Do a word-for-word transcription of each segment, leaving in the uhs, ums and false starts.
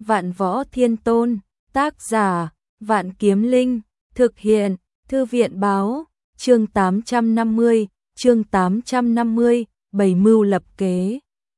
Vạn Võ Thiên Tôn, tác giả, Vạn Kiếm Linh, thực hiện, Thư viện báo, chương tám trăm năm mươi, chương tám trăm năm mươi, Bày mưu lập kế.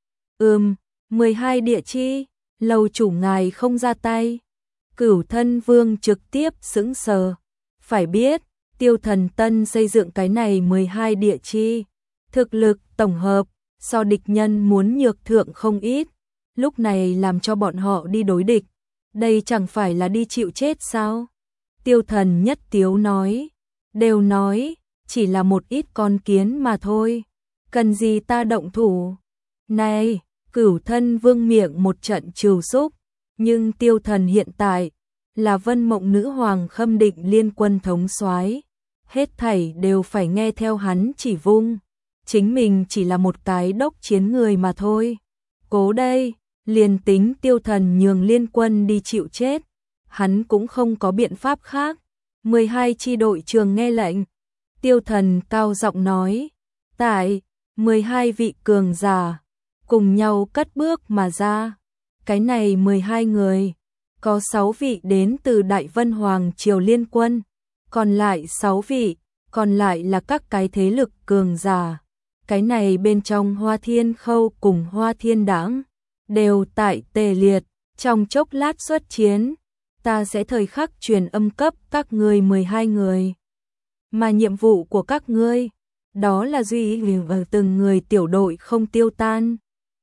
Ừm, mười hai địa chi, lầu chủ ngài không ra tay. Cửu Thân Vương trực tiếp sững sờ. Phải biết, Tiêu Thần Tân xây dựng cái này mười hai địa chi, thực lực tổng hợp, so địch nhân muốn nhược thượng không ít. Lúc này làm cho bọn họ đi đối địch, đây chẳng phải là đi chịu chết sao? Tiêu Thần Nhất Tiếu nói, đều nói, chỉ là một ít con kiến mà thôi, cần gì ta động thủ. Này, Cửu Thân Vương miệng một trận trừu xúc, nhưng Tiêu Thần hiện tại là Vân Mộng Nữ Hoàng khâm định liên quân thống soái, hết thảy đều phải nghe theo hắn chỉ vung, chính mình chỉ là một cái đốc chiến người mà thôi. Cố đây, liền tính Tiêu Thần nhường liên quân đi chịu chết, hắn cũng không có biện pháp khác. mười hai chi đội trường nghe lệnh. Tiêu Thần cao giọng nói, tại mười hai vị cường giả cùng nhau cất bước mà ra. Cái này mười hai người, có sáu vị đến từ Đại Vân Hoàng Triều liên quân, còn lại sáu vị, còn lại là các cái thế lực cường giả. Cái này bên trong Hoa Thiên Khâu cùng Hoa Thiên Đãng đều tại tề liệt, trong chốc lát xuất chiến, ta sẽ thời khắc truyền âm cấp các ngươi mười hai người. Mà nhiệm vụ của các ngươi, đó là duy trì vào từng người tiểu đội không tiêu tan.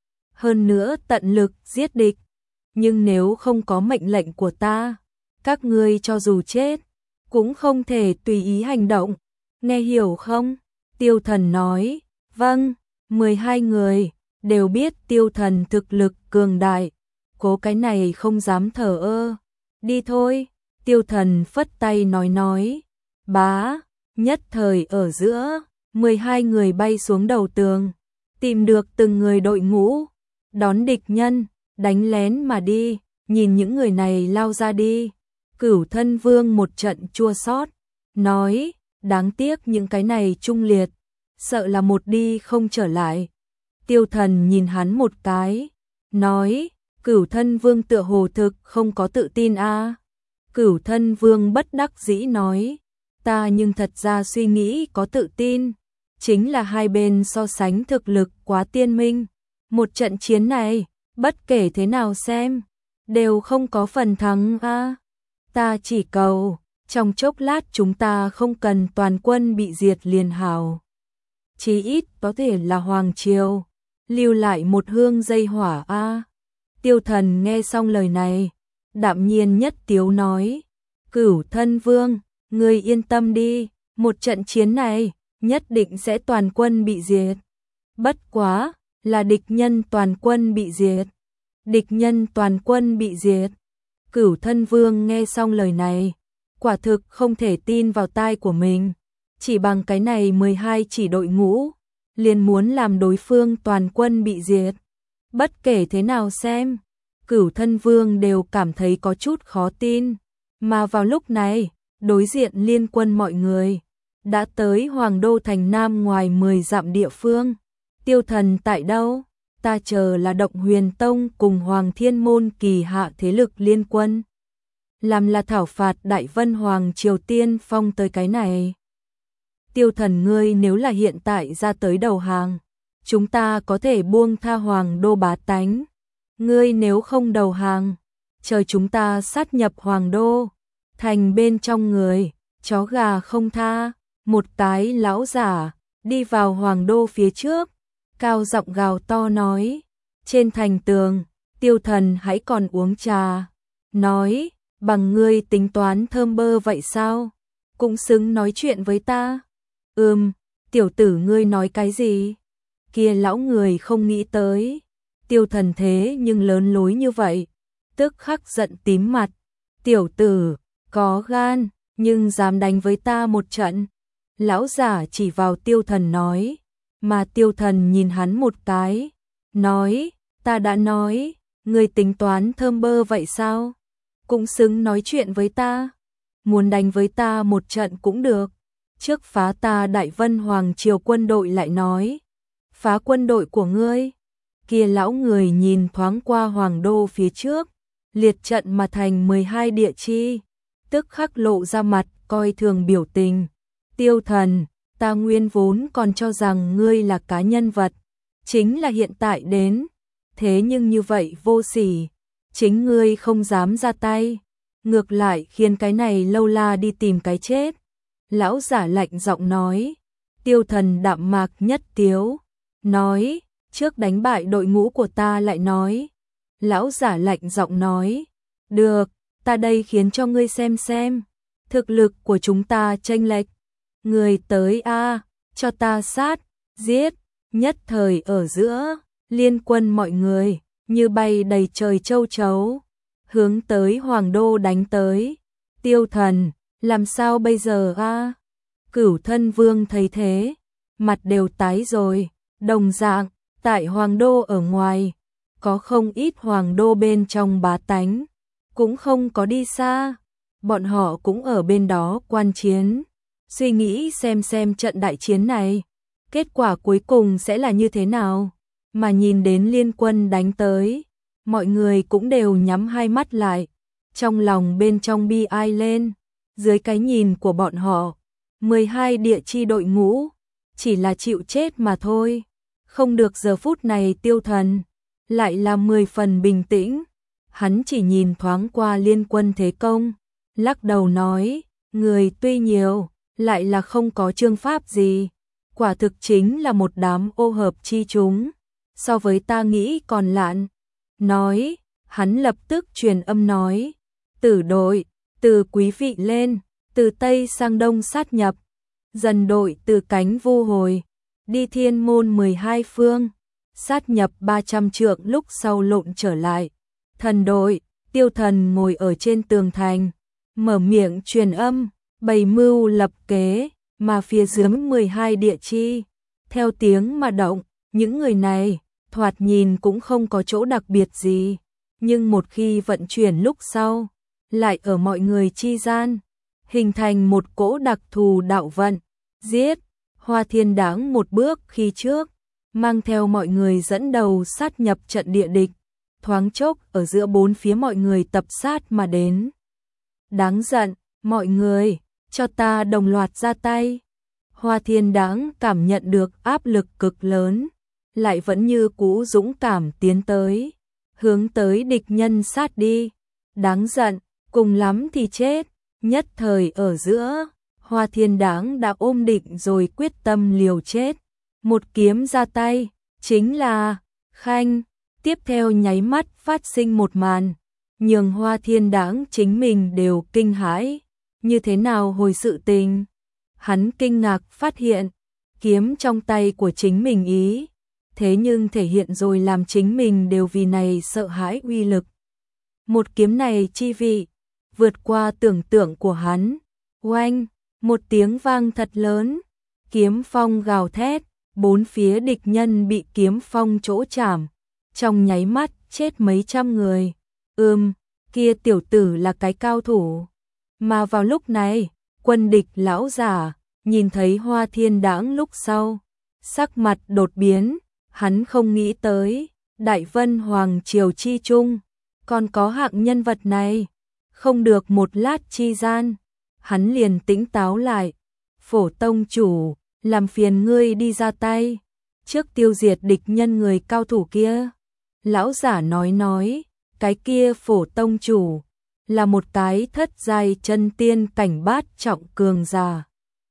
Hơn nữa tận lực giết địch, nhưng nếu không có mệnh lệnh của ta, các ngươi cho dù chết, cũng không thể tùy ý hành động, nghe hiểu không? Tiêu Thần nói, vâng, mười hai người đều biết Tiêu Thần thực lực cường đại, cố cái này không dám thờ ơ. Đi thôi, Tiêu Thần phất tay nói nói, bá, nhất thời ở giữa, mười hai người bay xuống đầu tường, tìm được từng người đội ngũ, đón địch nhân, đánh lén mà đi, nhìn những người này lao ra đi. Cửu Thân Vương một trận chua xót, nói, đáng tiếc những cái này trung liệt, sợ là một đi không trở lại. Tiêu Thần nhìn hắn một cái, nói, Cửu Thân Vương tựa hồ thực không có tự tin a. À. Cửu Thân Vương bất đắc dĩ nói, ta nhưng thật ra suy nghĩ có tự tin, chính là hai bên so sánh thực lực quá tiên minh. Một trận chiến này, bất kể thế nào xem, đều không có phần thắng a. À. Ta chỉ cầu, trong chốc lát chúng ta không cần toàn quân bị diệt liền hảo. Chí ít có thể là Hoàng Triều, lưu lại một hương dây hỏa a. À. Tiêu Thần nghe xong lời này, đạm nhiên nhất tiếu nói, Cửu Thân Vương, ngươi yên tâm đi, một trận chiến này, nhất định sẽ toàn quân bị diệt. Bất quá, là địch nhân toàn quân bị diệt. Địch nhân toàn quân bị diệt. Cửu Thân Vương nghe xong lời này, quả thực không thể tin vào tai của mình. Chỉ bằng cái này mười hai chỉ đội ngũ, liền muốn làm đối phương toàn quân bị diệt. Bất kể thế nào xem, Cửu Thân Vương đều cảm thấy có chút khó tin. Mà vào lúc này, đối diện liên quân mọi người, đã tới Hoàng Đô thành Nam ngoài mười dặm địa phương. Tiêu Thần tại đâu? Ta chờ là Động Huyền Tông cùng Hoàng Thiên Môn kỳ hạ thế lực liên quân. Làm là thảo phạt Đại Vân Hoàng Triều Tiên phong tới cái này. Tiêu Thần ngươi nếu là hiện tại ra tới đầu hàng, chúng ta có thể buông tha Hoàng Đô bá tánh. Ngươi nếu không đầu hàng, chờ chúng ta sát nhập Hoàng Đô, thành bên trong người, chó gà không tha. Một cái lão giả đi vào Hoàng Đô phía trước, cao giọng gào to nói, trên thành tường, Tiêu Thần hãy còn uống trà, nói, bằng ngươi tính toán thơm bơ vậy sao, cũng xứng nói chuyện với ta. Ừm, tiểu tử ngươi nói cái gì? Kia lão người không nghĩ tới, Tiêu Thần thế nhưng lớn lối như vậy, tức khắc giận tím mặt, tiểu tử, có gan, nhưng dám đánh với ta một trận. Lão giả chỉ vào Tiêu Thần nói, mà Tiêu Thần nhìn hắn một cái, nói, ta đã nói, ngươi tính toán thơm bơ vậy sao? Cũng xứng nói chuyện với ta, muốn đánh với ta một trận cũng được. Trước phá ta Đại Vân Hoàng Triều quân đội lại nói, phá quân đội của ngươi. Kia lão người nhìn thoáng qua Hoàng Đô phía trước, liệt trận mà thành mười hai địa chi, tức khắc lộ ra mặt coi thường biểu tình. Tiêu Thần, ta nguyên vốn còn cho rằng ngươi là cá nhân vật, chính là hiện tại đến, thế nhưng như vậy vô sỉ, chính ngươi không dám ra tay, ngược lại khiến cái này lâu la đi tìm cái chết. Lão giả lạnh giọng nói. Tiêu Thần đạm mạc nhất tiếu, nói, trước đánh bại đội ngũ của ta lại nói. Lão giả lạnh giọng nói, được, ta đây khiến cho ngươi xem xem, thực lực của chúng ta chênh lệch. Người tới a, cho ta sát, giết, nhất thời ở giữa, liên quân mọi người, như bay đầy trời châu chấu, hướng tới Hoàng Đô đánh tới. Tiêu Thần, làm sao bây giờ a? Cửu Thân Vương thấy thế, mặt đều tái rồi, đồng dạng, tại Hoàng Đô ở ngoài, có không ít Hoàng Đô bên trong bá tánh, cũng không có đi xa, bọn họ cũng ở bên đó quan chiến, suy nghĩ xem xem trận đại chiến này, kết quả cuối cùng sẽ là như thế nào, mà nhìn đến liên quân đánh tới, mọi người cũng đều nhắm hai mắt lại, trong lòng bên trong bi ai lên, dưới cái nhìn của bọn họ, mười hai địa chi đội ngũ, chỉ là chịu chết mà thôi, không được. Giờ phút này Tiêu Thần lại là mười phần bình tĩnh, hắn chỉ nhìn thoáng qua liên quân thế công, lắc đầu nói, người tuy nhiều, lại là không có chương pháp gì, quả thực chính là một đám ô hợp chi chúng, so với ta nghĩ còn lạn. Nói, hắn lập tức truyền âm nói, tử đội, từ quý vị lên, từ Tây sang Đông sát nhập, dần đội từ cánh vu hồi, đi thiên môn mười hai phương, sát nhập ba trăm trượng lúc sau lộn trở lại. Thần đội, Tiêu Thần ngồi ở trên tường thành, mở miệng truyền âm, bày mưu lập kế, mà phía dưới mười hai địa chi, theo tiếng mà động, những người này, thoạt nhìn cũng không có chỗ đặc biệt gì, nhưng một khi vận chuyển lúc sau, lại ở mọi người chi gian, hình thành một cỗ đặc thù đạo vận, giết, Hoa Thiên Đãng một bước khi trước, mang theo mọi người dẫn đầu sát nhập trận địa địch, thoáng chốc ở giữa bốn phía mọi người tập sát mà đến. Đáng giận, mọi người, cho ta đồng loạt ra tay. Hoa Thiên Đãng cảm nhận được áp lực cực lớn, lại vẫn như cũ dũng cảm tiến tới, hướng tới địch nhân sát đi. Đáng giận, cùng lắm thì chết. Nhất thời ở giữa, Hoa Thiên Đãng đã ôm định rồi quyết tâm liều chết. Một kiếm ra tay, chính là khanh. Tiếp theo nháy mắt phát sinh một màn, nhường Hoa Thiên Đãng chính mình đều kinh hãi. Như thế nào hồi sự tình? Hắn kinh ngạc phát hiện, kiếm trong tay của chính mình ý, thế nhưng thể hiện rồi làm chính mình đều vì này sợ hãi uy lực. Một kiếm này chi vị, vượt qua tưởng tượng của hắn. Oanh, một tiếng vang thật lớn, kiếm phong gào thét, bốn phía địch nhân bị kiếm phong chỗ chạm, trong nháy mắt chết mấy trăm người. Ừm, kia tiểu tử là cái cao thủ. Mà vào lúc này, quân địch lão giả nhìn thấy Hoa Thiên Đãng lúc sau, sắc mặt đột biến, hắn không nghĩ tới, Đại Vân Hoàng triều chi trung còn có hạng nhân vật này. Không được một lát chi gian, hắn liền tỉnh táo lại. Phổ tông chủ, làm phiền ngươi đi ra tay, trước tiêu diệt địch nhân người cao thủ kia. Lão giả nói nói, cái kia phổ tông chủ là một cái thất giai chân tiên cảnh bát trọng cường giả.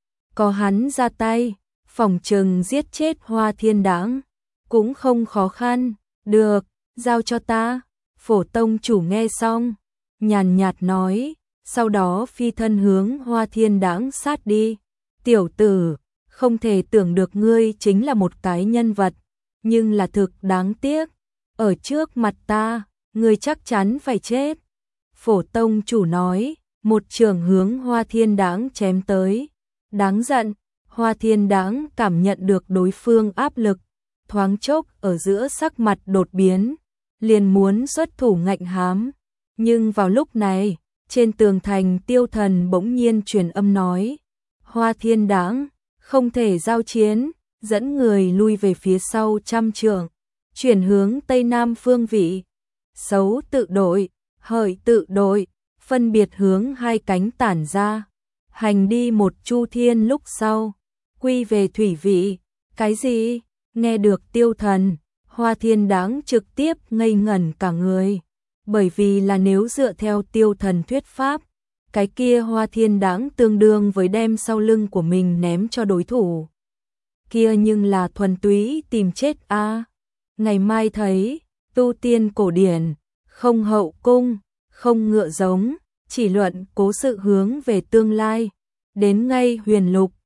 Có hắn ra tay, phòng trừng giết chết Hoa Thiên Đãng cũng không khó khăn. Được, giao cho ta. Phổ tông chủ nghe xong, nhàn nhạt nói, sau đó phi thân hướng Hoa Thiên Đãng sát đi. Tiểu tử, không thể tưởng được ngươi chính là một cái nhân vật, nhưng là thực đáng tiếc, ở trước mặt ta, ngươi chắc chắn phải chết. Phổ tông chủ nói, một trường hướng Hoa Thiên Đãng chém tới. Đáng giận, Hoa Thiên Đãng cảm nhận được đối phương áp lực, thoáng chốc ở giữa sắc mặt đột biến, liền muốn xuất thủ ngạnh hám. Nhưng vào lúc này, trên tường thành Tiêu Thần bỗng nhiên truyền âm nói, Hoa Thiên Đãng không thể giao chiến, dẫn người lui về phía sau trăm trượng, chuyển hướng tây nam phương vị. Xấu tự đội, hợi tự đội, phân biệt hướng hai cánh tản ra, hành đi một chu thiên lúc sau, quy về thủy vị. Cái gì? Nghe được Tiêu Thần, Hoa Thiên Đáng trực tiếp ngây ngẩn cả người, bởi vì là nếu dựa theo Tiêu Thần thuyết pháp, cái kia Hoa Thiên Đáng tương đương với đem sau lưng của mình ném cho đối thủ. Kia nhưng là thuần túy tìm chết a. À. Ngày mai thấy, tu tiên cổ điển, không hậu cung, không ngựa giống, chỉ luận cố sự hướng về tương lai, đến ngay huyền lục,